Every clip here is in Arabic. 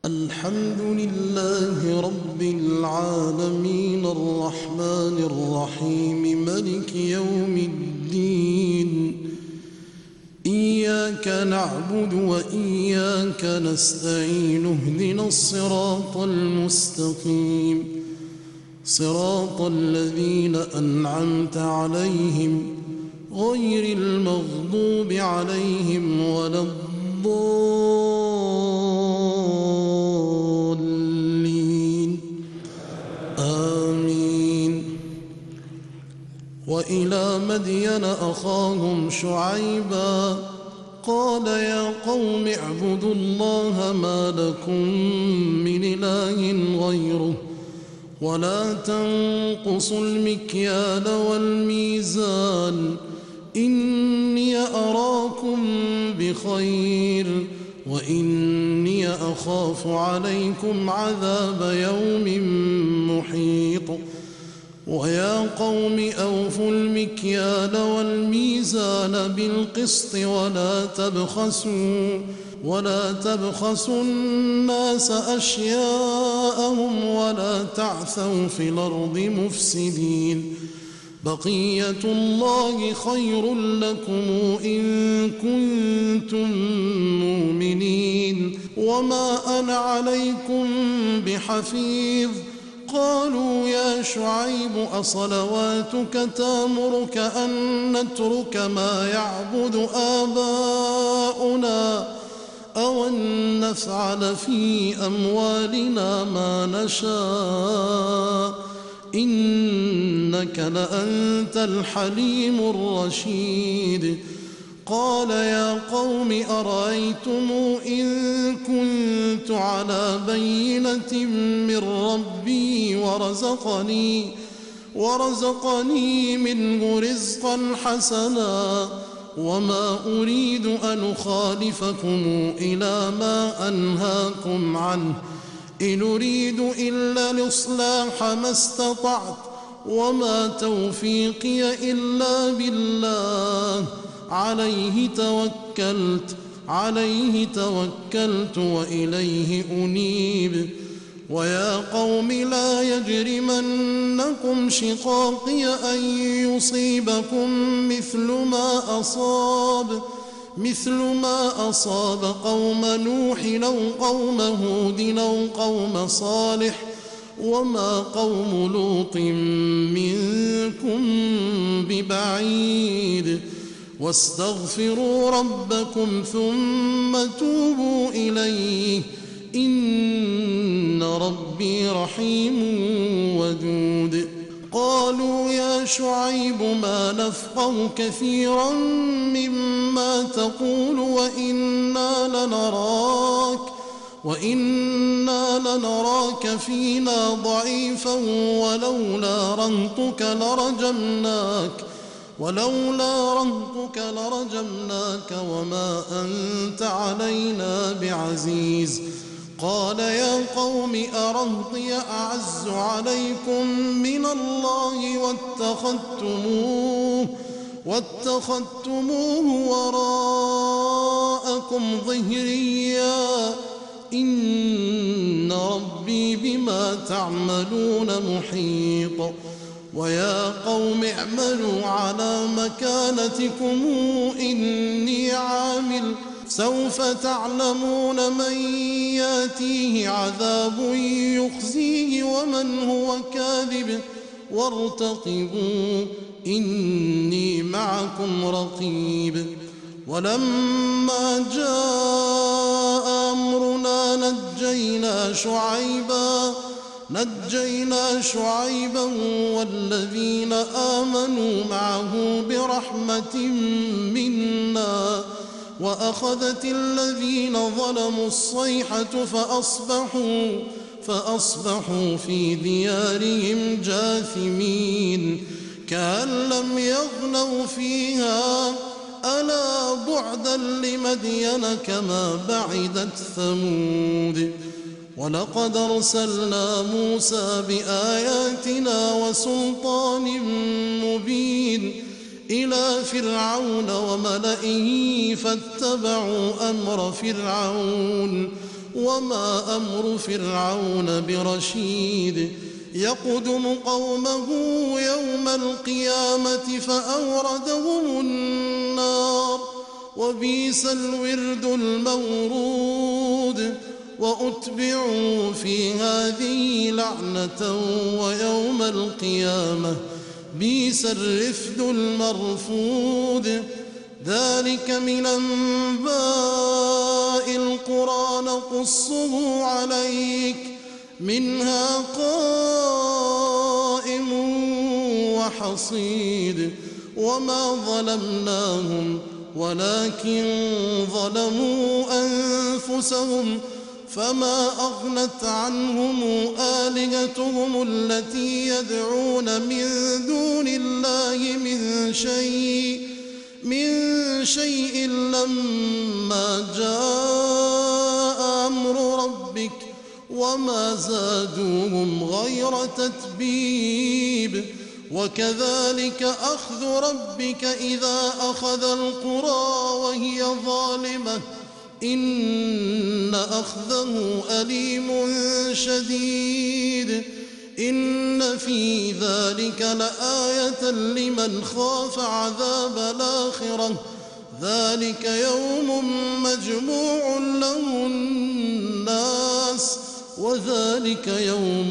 الحمد لله رب العالمين الرحمن الرحيم ملك يوم الدين. إياك نعبد وإياك نستعين اهدنا الصراط المستقيم صراط الذين أنعمت عليهم غير المغضوب عليهم ولا الضالين آمين. وإلى مدين أخاهم شعيبا قال يا قوم اعبدوا الله ما لكم من إله غيره ولا تنقصوا المكيال والميزان إني أراكم بخير وإني أخاف عليكم عذاب يوم محيط. ويا قوم أوفوا المكيال والميزان بالقسط ولا تبخسوا الناس أشياءهم ولا تعثوا في الأرض مفسدين. بقية الله خير لكم إن كنتم مؤمنين وما أنا عليكم بحفيظ. قالوا يا شعيب أصلواتك تأمرك أن نترك ما يعبد آباؤنا أو أن نفعل في أموالنا ما نشاء إنك لأنت الحليم الرشيد. قال يا قوم أرأيتم إن كنت على بينة من ربي ورزقني منه رزقا حسنا وما أريد أن أخالفكم إلى ما أنهاكم عنه إن أريد إلا الإصلاح ما استطعت وما توفيقي إلا بالله عليه توكلت وإليه أنيب. ويا قوم لا يجرمنكم شقاقي أن يصيبكم مثل ما أصاب قوم نوح أو قوم هود أو قوم صالح وما قوم لوط منكم ببعيد. واستغفروا ربكم ثم توبوا إليه إن ربي رحيم ودود. قالوا يا شعيب ما نفقه كثيرا مما تقول وإنا لنراك فينا ضعيفا ولولا رهطك لرجمناك وما أنت علينا بعزيز. قال يا قوم أرهطي أعز عليكم من الله واتخذتموه وراءكم ظهريا إن ربي بما تعملون محيط. ويا قوم اعملوا على مكانتكم إني عامل سوف تعلمون من ياتيه عذاب يخزيه ومن هو كاذب وارتقبوا إني معكم رقيب. ولما جاء أمرنا نجينا شعيبا والذين آمنوا معه برحمة منا وأخذت الذين ظلموا الصيحة فأصبحوا في ديارهم جاثمين كأن لم يغنوا فيها ألا بعدا لمدين كما بعدت ثمود. ولقد أرسلنا موسى بآياتنا وسلطان مبين إلى فرعون وملئه فاتبعوا أمر فرعون وما أمر فرعون برشيد يقدم قومه يوم القيامة فأوردهم النار وبئس الورد المورود وأتبعوا في هذه لعنة ويوم القيامة بئس الرفد المرفود ذلك من أنباء القرى نقصه عليك منها قائم وحصيد وما ظلمناهم ولكن ظلموا أنفسهم فما أغنت عنهم آلهتهم التي يدعون من دون الله من شيء لما جاء أمر ربك وما زادوهم غير تتبيب وكذلك أخذ ربك إذا أخذ القرى وهي ظالمة إن أخذه أليم شديد إن في ذلك لآية لمن خاف عذاب الآخرة ذلك يوم مجموع له الناس وذلك يوم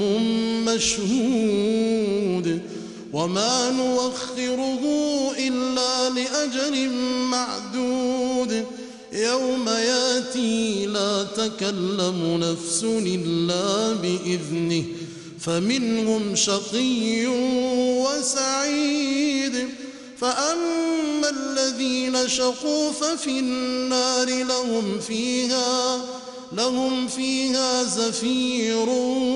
مشهود وما نوخره إلا لأجل معدود يوم ياتي لا تكلم نفس إلا بإذنه فمنهم شقي وسعيد فأما الذين شقوا ففي النار لهم فيها زفير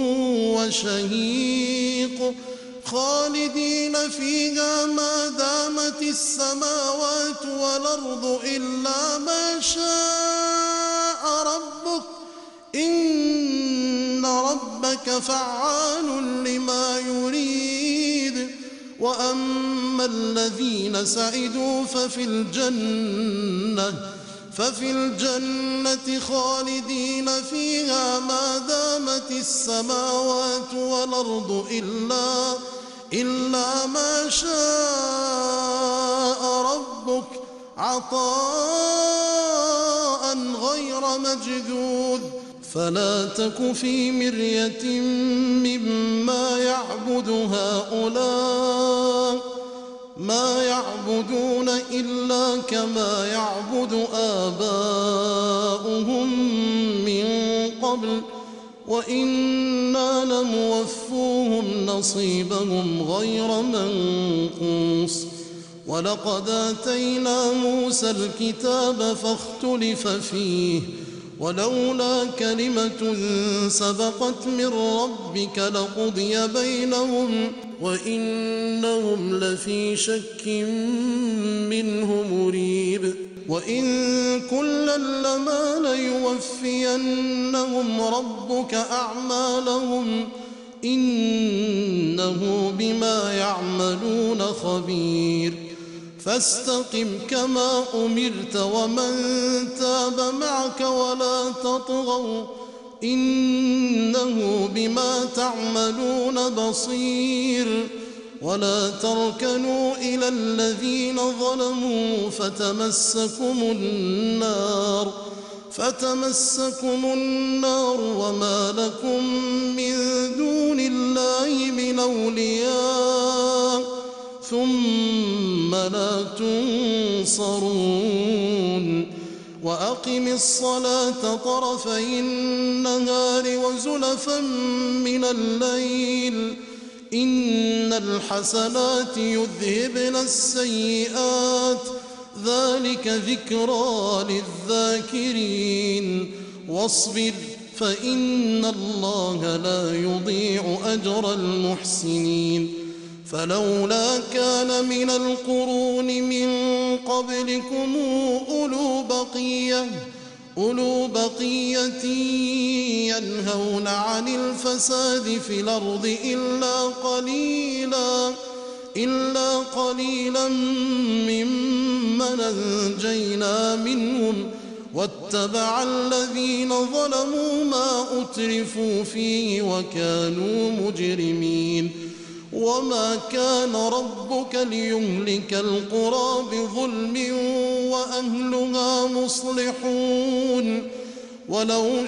وشهيق خالدين فيها ما دامت السماوات والأرض إلا ما شاء ربك إن ربك فعال لما يريد وأما الذين سعدوا ففي الجنة خالدين فيها ما دامت السماوات والأرض إلا ما شاء ربك عطاء غير مجذوذ فلا تك في مرية مما يعبد هؤلاء ما يعبدون إلا كما يعبد آباؤهم من قبل وإنا لموفوهم نصيبهم غير منقوص ولقد آتينا موسى الكتاب فاختلف فيه ولولا كلمة سبقت من ربك لقضي بينهم وإنهم لفي شك منه مريب وإن كلا لما ليوفينهم ربك أعمالهم إنه بما يعملون خبير فاستقم كما أمرت ومن تاب معك ولا تطغوا إنه بما تعملون بصير ولا تركنوا إلى الذين ظلموا فتمسكم النار وما لكم من دون الله من أولياء ثم لا تنصرون وأقم الصلاة طرفي النهار وزلفا من الليل إن الحسنات يذهبن السيئات ذلك ذكرى للذاكرين واصبر فإن الله لا يضيع أجر المحسنين فلولا كان من القرون من قبلكم أولو بقية ينهون عن الفساد في الأرض إلا قليلا ممن أنجينا منهم واتبع الذين ظلموا ما أترفوا فيه وكانوا مجرمين وما كان ربك ليهلك القرى بظلم وأهلها مصلحون ولو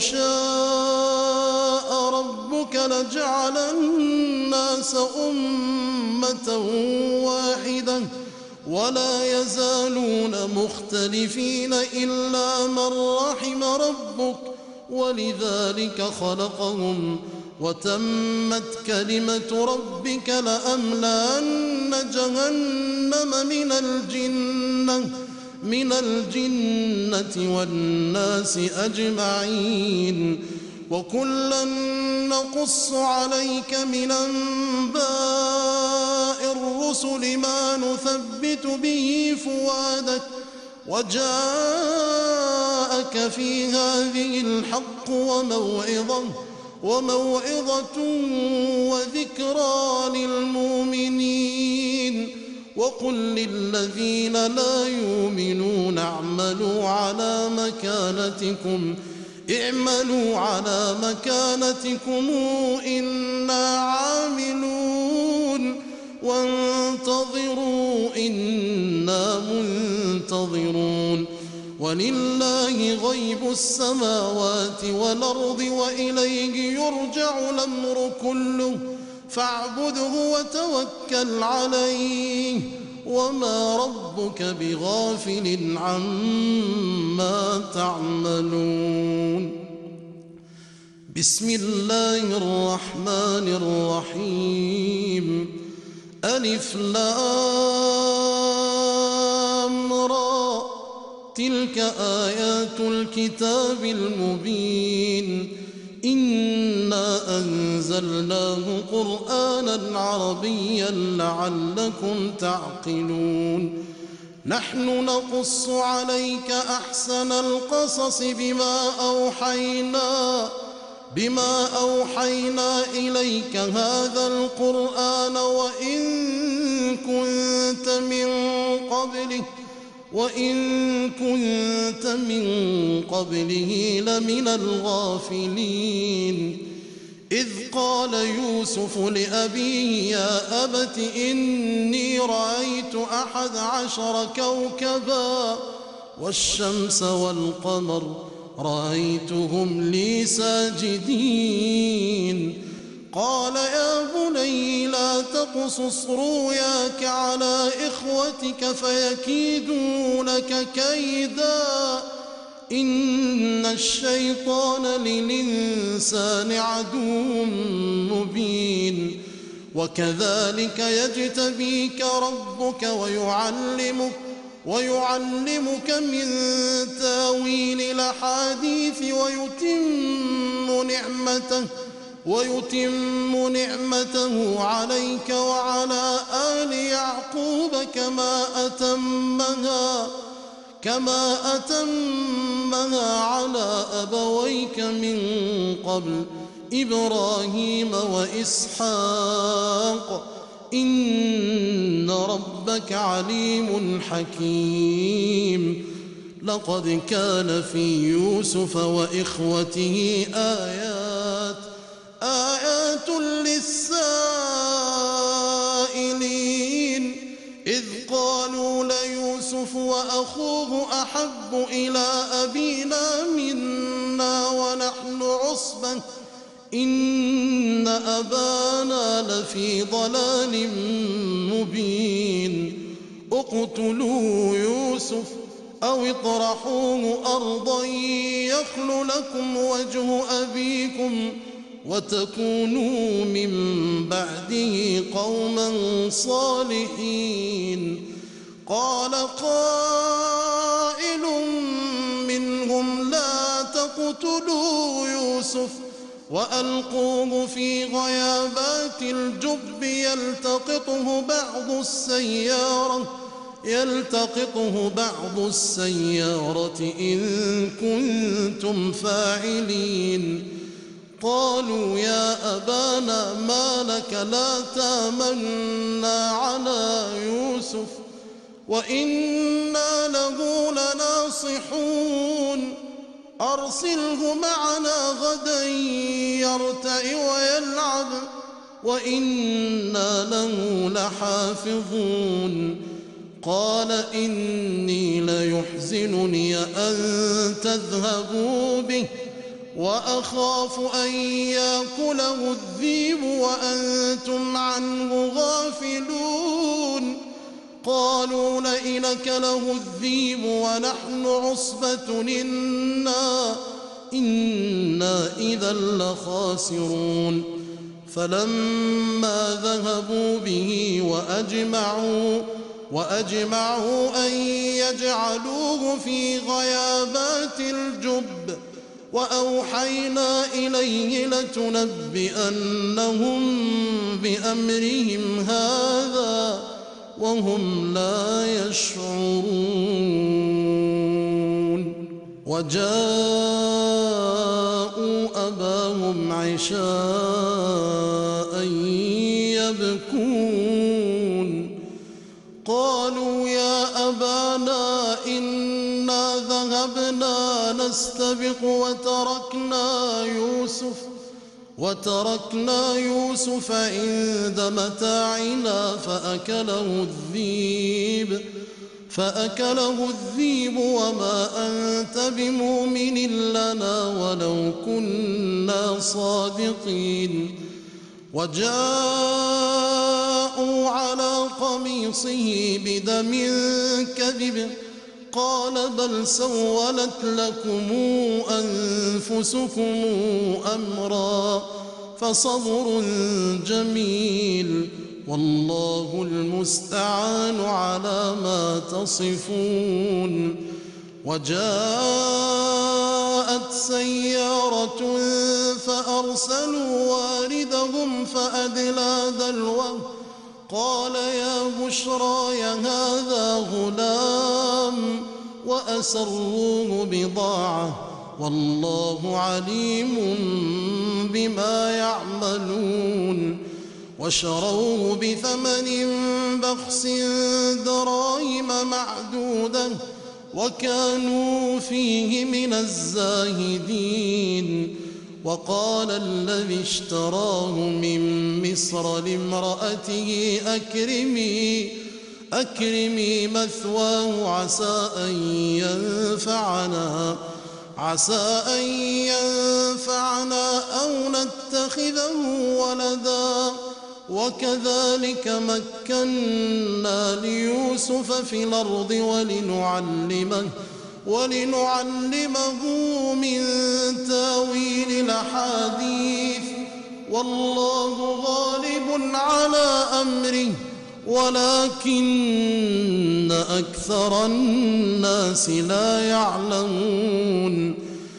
شاء ربك لجعل الناس أمة واحدة ولا يزالون مختلفين إلا من رحم ربك ولذلك خلقهم وتمت كلمة ربك لأملأن جهنم من الجنة والناس أجمعين وكلا نقص عليك من أنباء الرسل ما نثبت به فؤادك وجاءك في هذه الحق وموعظة وذكرى للمؤمنين وقل للذين لا يؤمنون اعملوا على مكانتكم إنا عاملون وانتظروا إنا منتظرون ولله غيب السماوات والأرض وإليه يرجع الأمر كله فاعبده وتوكل عليه وما ربك بغافل عما تعملون بسم الله الرحمن الرحيم ألف لام را تلك آيات الكتاب المبين إنا أنزلناه قرآنا عربيا لعلكم تعقلون نحن نقص عليك أحسن القصص بما أوحينا إليك هذا القرآن وإن كنت من قبله لمن الغافلين إذ قال يوسف لأبيه يا أبت إني رأيت 11 كوكبا والشمس والقمر رأيتهم لي ساجدين قال يا بني لا تقصص رؤياك على إخوتك فيكيدوا لك كيدا إن الشيطان للإنسان عدو مبين وكذلك يجتبيك ربك ويعلمك من تاويل الأحاديث ويتم نعمته عليك وعلى آل يعقوب كما أتمها على أبويك من قبل إبراهيم وإسحاق إن ربك عليم حكيم لقد كان في يوسف وإخوته آيات للسائلين إذ قالوا ليوسف وأخوه أحب إلى أبينا منا ونحن عصبة إن أبانا لفي ضلال مبين اقتلوا يوسف أو اطرحوه أرضا يخل لكم وجه أبيكم وتكونوا من بعده قوما صالحين قال قائل منهم لا تقتلوا يوسف وألقوه في غيابات الجب يلتقطه بعض السيارة إن كنتم فاعلين قالوا يا أبانا ما لك لا تامنا على يوسف وإنا له لناصحون أرسله معنا غدا يرتع ويلعب وإنا له لحافظون قال إني ليحزنني أن تذهبوا به وأخاف أن يأكله الذئب وأنتم عنه غافلون قالوا لئن أكله الذئب ونحن عصبة إنا إذا لخاسرون فلما ذهبوا به وأجمعوا أن يجعلوه في غيابات الجب وأوحينا إليه لتنبئنهم بأمرهم هذا وهم لا يشعرون وجاءوا أباهم عشاء يبكون قالوا يا أبانا إنا ذهبنا نستبق وتركنا يوسف عند متاعنا فأكله الذئب وما أنت بمؤمن لنا ولو كنا صادقين وجاءوا على قميصه بدم كذب قال بل سولت لكم أنفسكم أمرا فصبر جميل والله المستعان على ما تصفون وجاءت سيارة فأرسلوا واردهم فأدلى دلوه قال يا بشرى هذا غلام وأسروه بضاعة والله عليم بما يعملون وشروه بثمن بخس دراهم معدودة وكانوا فيه من الزاهدين وقال الذي اشتراه من مصر لامرأته أكرمي مثواه عسى أن ينفعنا أو نتخذه ولدا وكذلك مكنا ليوسف في الأرض ولنعلمه من تاويل الأحاديث والله غالب على أمره ولكن أكثر الناس لا يعلمون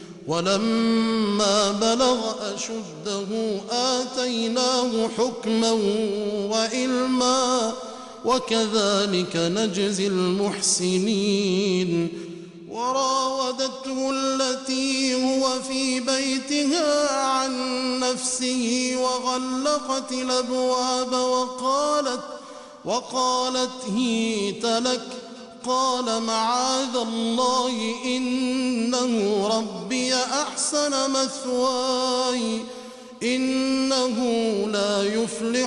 ولما بلغ أشده آتيناه حكما وعلما وكذلك نجزي المحسنين وراودته التي هو في بيتها عن نفسه وغلقت الأبواب وقالت هيت لك قال معاذ الله إنه ربي أحسن مثواي إنه لا يفلح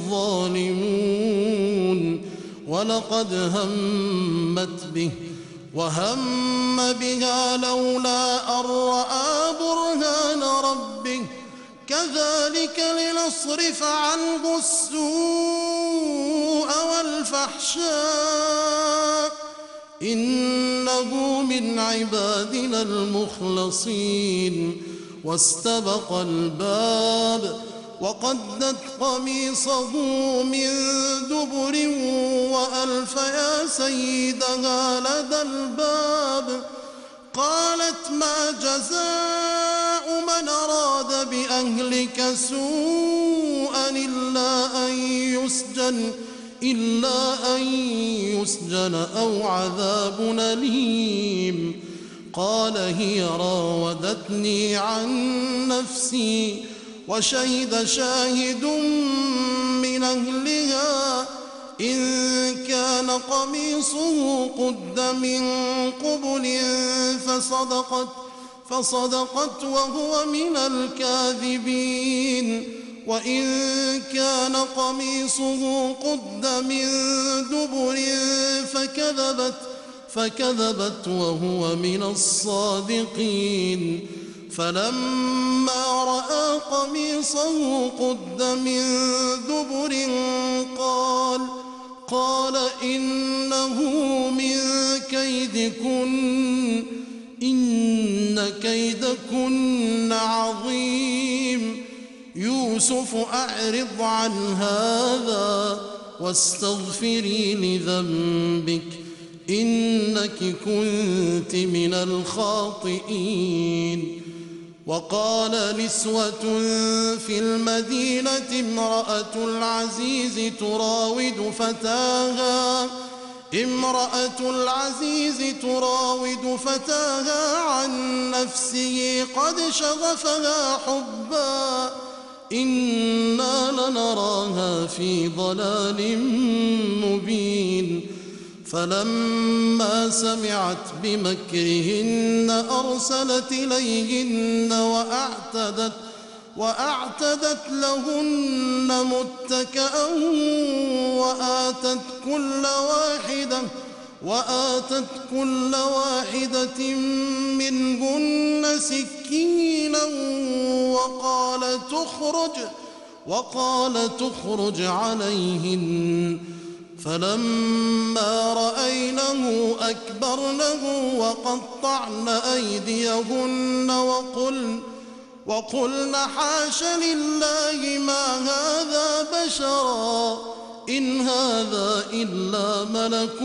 الظالمون ولقد همت به وهم بها لولا أن رأى برهان ربه كذلك لنصرف عنه السوء والفحشاء إنه من عبادنا المخلصين واستبق الباب وقدت قميصه من دبر وألف يا سيدها لدى الباب قالت ما جزاء من أراد بأهلك سوءا إلا أن يسجن أو عذاب أليم قال هي راودتني عن نفسي وشهد شاهد من أهلها إن كان قميصه قد من قبل فصدقت وهو من الكاذبين وإن كان قميصه قد من دبر فكذبت وهو من الصادقين فلما رأى قميصه قد من دبر قال إنه من كيدكن إن كيدكن عظيم يوسف أعرض عن هذا واستغفري لذنبك إنك كنت من الخاطئين. وقال نسوة في المدينة امرأة العزيز تراود فتاها عن نفسه قد شغفها حبا إنا لنراها في ضلال مبين. فلما سمعت بمكرهن أرسلت إليهن وأعتدت لهن متكأ وآتت كل واحدة منهن سكينا وقال تخرج عليهن فلما رأينه أكبرنه وقطعن أيديهن وقلن حاش لله ما هذا بشرا إن هذا إلا ملك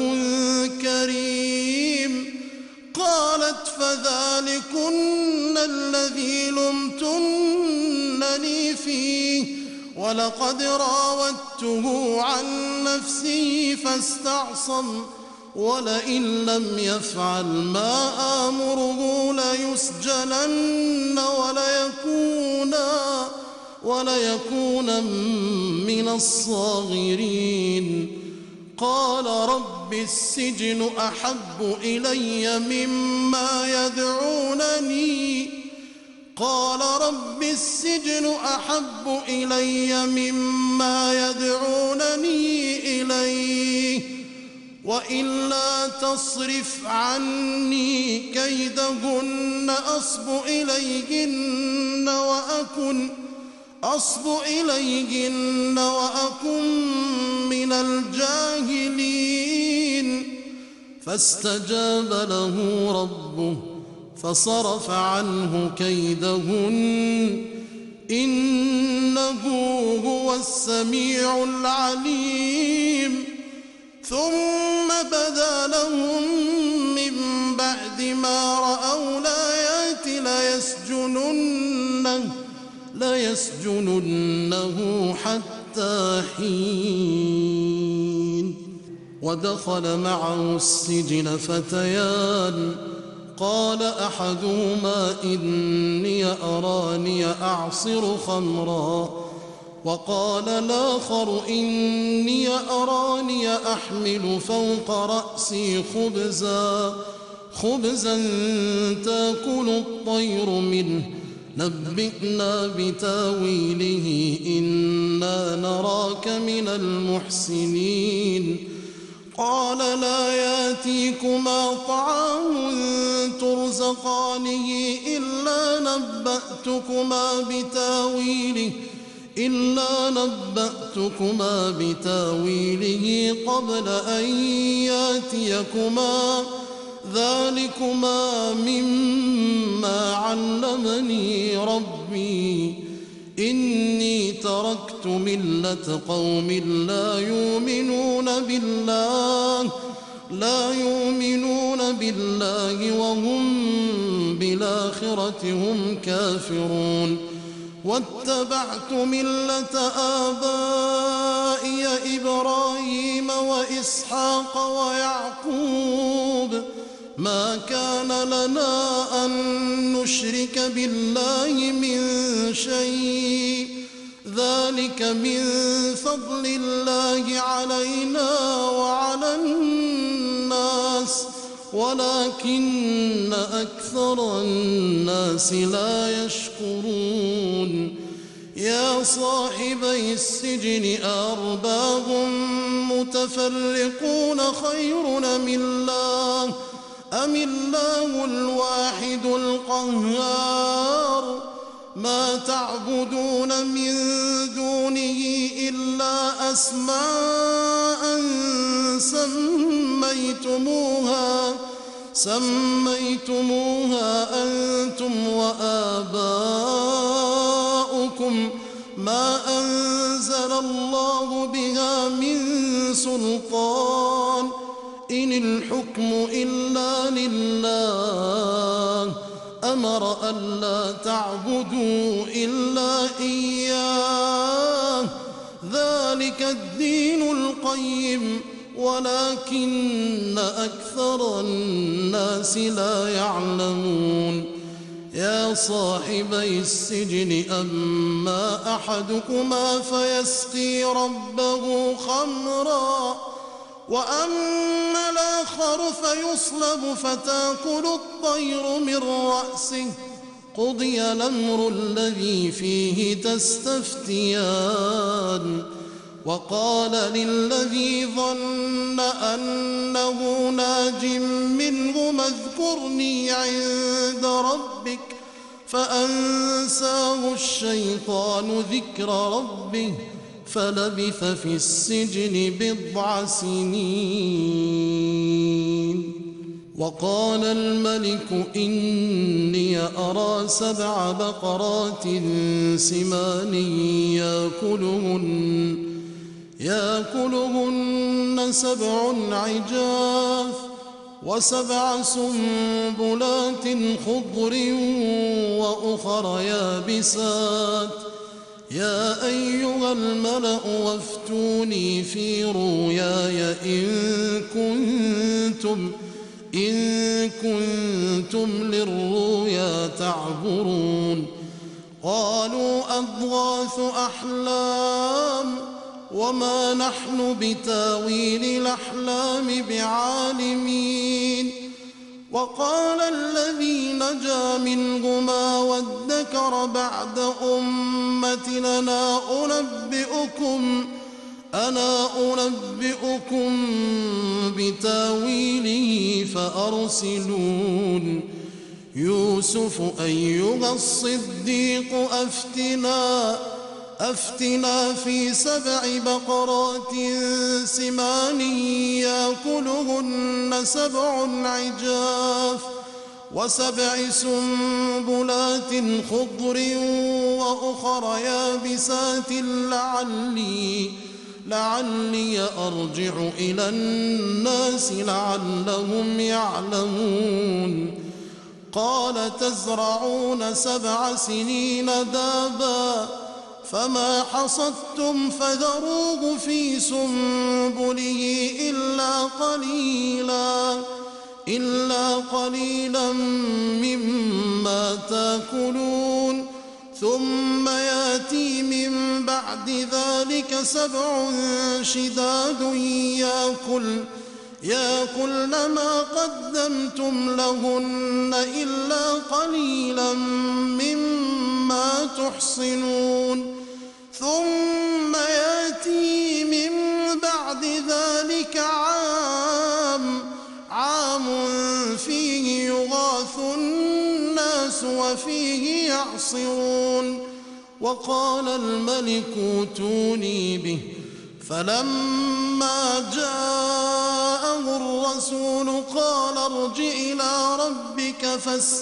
كريم. قالت فذلكن الذي لمتنني فيه ولقد راودته عن نفسه فاستعصم ولئن لم يفعل ما آمره ليسجنن وليكون من الصاغرين. قال رب السجن أحب إلي مما يدعونني إليه وإلا تصرف عني كيدهن أصب إليهن وأكن من الجاهلين. فاستجاب له ربه فصرف عنه كيدهن إنه هو السميع العليم. ثم بدا لهم من بعد ما رأوا الآيات ليسجننه حتى حين. ودخل معه السجن فتيان قال أحدهما إني أراني أعصر خمرا وقال الآخر إني أراني أحمل فوق رأسي خبزا تأكل الطير منه نبئنا بتاويله إنا نراك من المحسنين. قال لا يأتيكما طعام ترزقانه إلا نبأتكما بتاويله قبل أن يأتيكما ذلكما مما علمني ربي إني تركت ملة قوم لا يؤمنون بالله وهم بالآخرة هم كافرون. واتبعت ملة آبائي إبراهيم وإسحاق ويعقوب ما كان لنا أن نشرك بالله من شيء ذلك من فضل الله علينا وعلى الناس ولكن أكثر الناس لا يشكرون يا صاحبي السجن أرباب متفرقون خير أم الله الواحد القهار ما تعبدون من دونه إلا أسماء سميتموها أنتم وآباؤكم ما أنزل الله بها من سلطان إن الحكم إلا لله أمر ألا تعبدوا إلا إياه ذلك الدين القيم ولكن أكثر الناس لا يعلمون يا صاحبي السجن أما أحدكما فيسقي ربه خمرا وأما الآخر فيصلب فتأكل الطير من رأسه قضي الأمر الذي فيه تستفتيان وقال للذي ظن أنه ناج منهما اذكرني عند ربك فأنساه الشيطان ذكر ربه فلبث في السجن 9 سنين وقال الملك إني أرى 7 بقرات سمان يأكلهن 7 عجاف و7 سنبلات خضر وأخر يابسات يا أيها الملأ وافتوني في رؤياي إن كنتم للرؤيا تعبرون قالوا أضغاث أحلام وما نحن بتاويل الأحلام بعالمين وقال الذي نجا منهما وادكر بعد أمة أنا أنبئكم بتاويله فأرسلون يوسف أيها الصديق أفتنا في 7 بقرات سمان يأكلهن 7 عجاف و7 سنبلات خضر وأخر يابسات لعلي أرجع إلى الناس لعلهم يعلمون قال تزرعون 7 سنين دابا فما حصدتم فذروه في سنبله إلا قليلا مما تأكلون ثم يأتي من بعد ذلك 7 شداد يأكلن ما قدمتم لهن إلا قليلا مما تحصنون ثم يأتي من بعد ذلك عام فيه يغاث الناس وفيه يعصرون وقال الملك ائتوني به فلما جاءه الرسول قال ارجع إلى ربك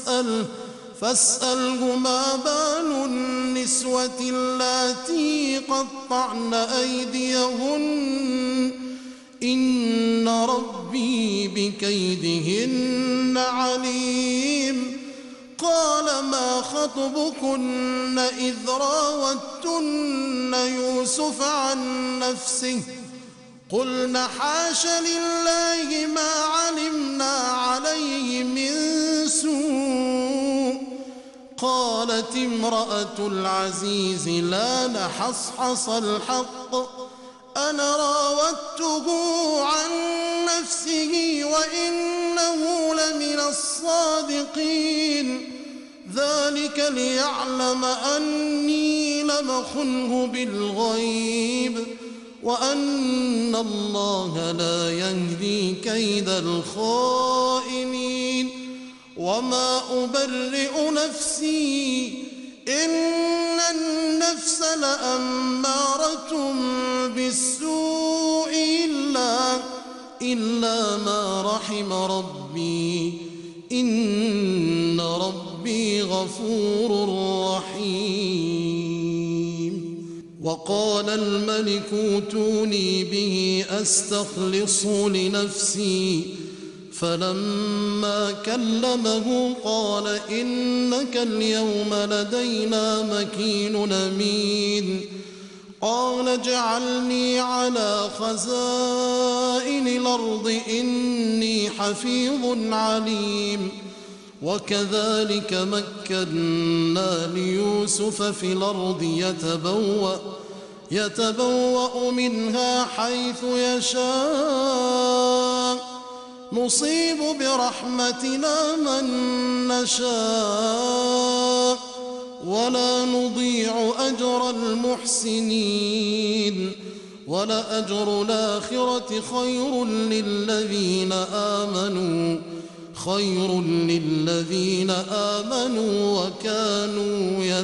فاسأله ما بال النسوة اللاتي قطعن أيديهن إن ربي بكيدهن عليم قال ما خطبكن إذ راوتن يوسف عن نفسه قلن حاش لله ما علمنا عليه من سوء قالت امرأة العزيز لا نحصحص الحق أنا راودته عن نفسه وإنه لمن الصادقين ذلك ليعلم أني لم أخنه بالغيب وأن الله لا يهدي كيد الخائنين وما أبرئ نفسي إن النفس لأمارة بالسوء إلا ما رحم ربي إن ربي غفور رحيم وقال الملك ائتوني به أستخلصه لنفسي فلما كلمه قال إنك اليوم لدينا مكين أمين قال اجعلني على خزائن الأرض إني حفيظ عليم وكذلك مكنا ليوسف في الأرض يتبوأ منها حيث يشاء نصيب برحمتنا من نشاء ولا نضيع أجر المحسنين ولأجر الآخرة خير للذين آمنوا وكانوا